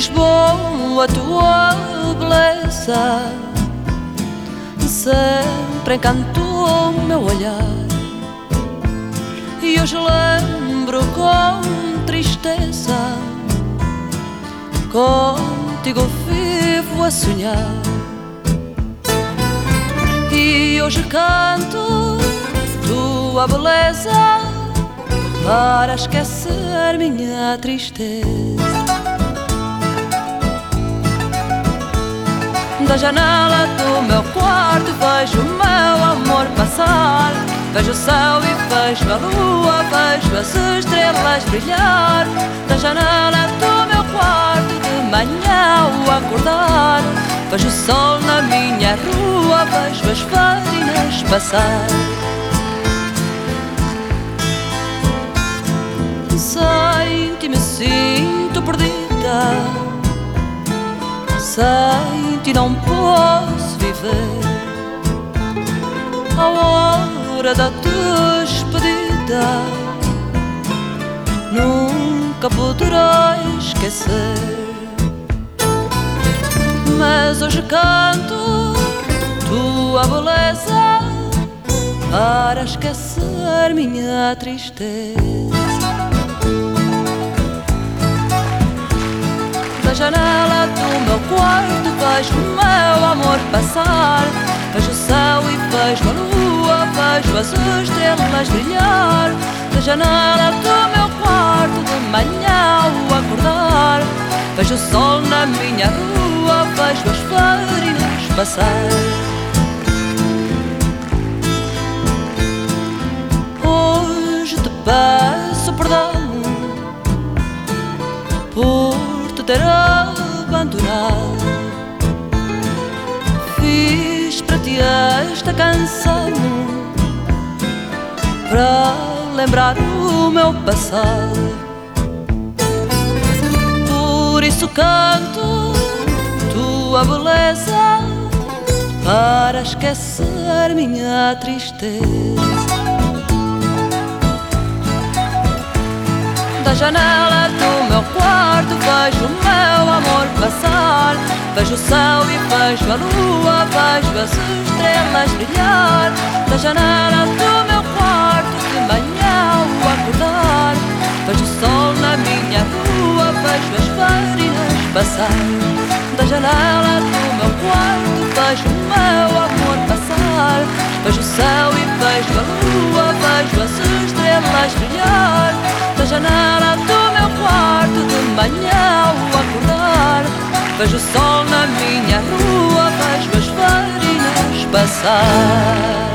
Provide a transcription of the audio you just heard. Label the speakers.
Speaker 1: Lisboa, tua beleza sempre encantou o meu olhar, e hoje lembro com tristeza, contigo vivo a sonhar. E hoje canto tua beleza para esquecer minha tristeza. Da janela do meu quarto vejo o meu amor passar, vejo o céu e vejo a lua, vejo as estrelas brilhar. Da janela do meu quarto de manhã ao acordar, vejo o sol na minha rua, vejo as farinas passar. Sem ti me sinto perdida, sem ti não posso viver. A hora da despedida nunca poderei esquecer. Mas hoje canto tua beleza para esquecer minha tristeza. Da janela do meu quarto vejo o meu amor passar, vejo o céu e vejo a lua, vejo as estrelas brilhar. Da janela do meu quarto de manhã ao acordar, vejo o sol na minha rua, vejo as farinas passar. Hoje te peço perdão por te ter abandonado. Fiz para ti esta canção para lembrar o meu passado. Por isso canto tua beleza para esquecer minha tristeza. Da janela do meu quarto vejo o meu amor passar, vejo o céu e vejo a lua, vejo as estrelas brilhar. Da janela do meu quarto de manhã ao acordar, vejo o sol na minha rua, vejo as farinas passar. Da janela do meu quarto vejo o meu amor passar, vejo o céu e vejo a lua, vejo as estrelas brilhar. Da janela do meu quarto de manhã ao acordar, vejo o sol na minha rua, vejo as farinas passar.